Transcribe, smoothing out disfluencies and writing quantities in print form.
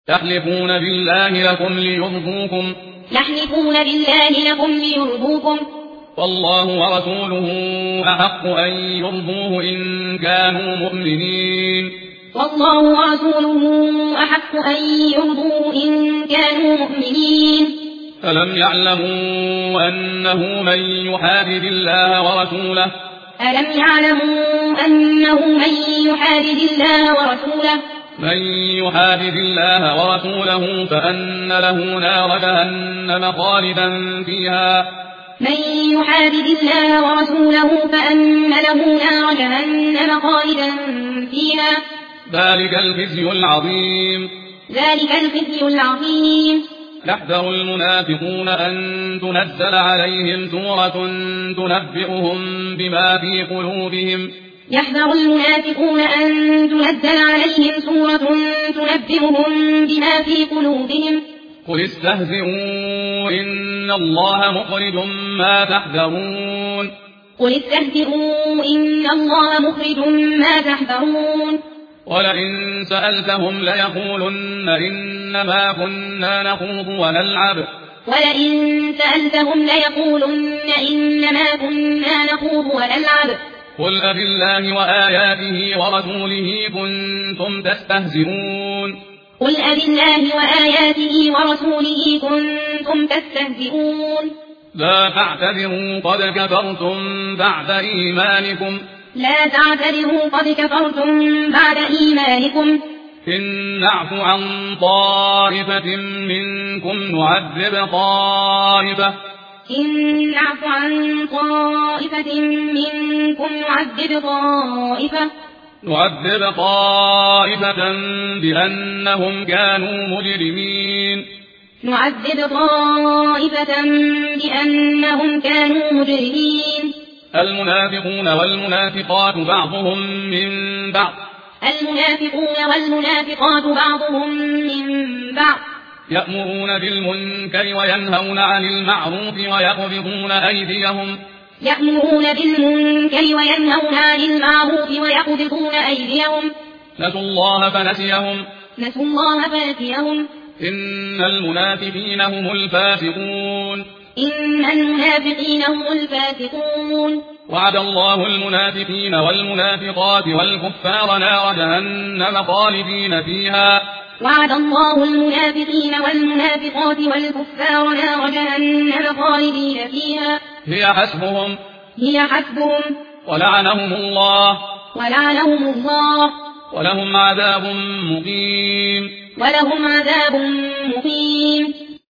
يحلفون بالله لكم ليرضوكم والله ورسوله أحق أن يرضوه إن كانوا مؤمنين ألم يعلموا أنه من يحادد الله ورسوله فأن له نار جهنم خالدا فيها ذلك الخزي العظيم يحذر المنافقون أن تنزل عليهم سورة تنبئهم بما في قلوبهم قل استهزئوا إن الله مخرج ما تحذرون ولئن سألتهم ليقولن إنما كنا نخوض ونلعب قل أبالله وآياته ورسوله كنتم تستهزئون لا تعتذروا قد كفرتم بعد إيمانكم إن نعف عن طائفة منكم نعذب طائفة بأنهم كانوا مجرمين المنافقون والمنافقات بعضهم من بعض يأمرون بالمنكر وينهون عن المعروف ويقبضون أيديهم نسوا الله فنسيهم إن المنافقين هم الفاسقون وعد الله المنافقين والمنافقات والكفار نار جهنم خالدين فيها هي حسبهم ولعنهم الله ولهم عذاب مقيم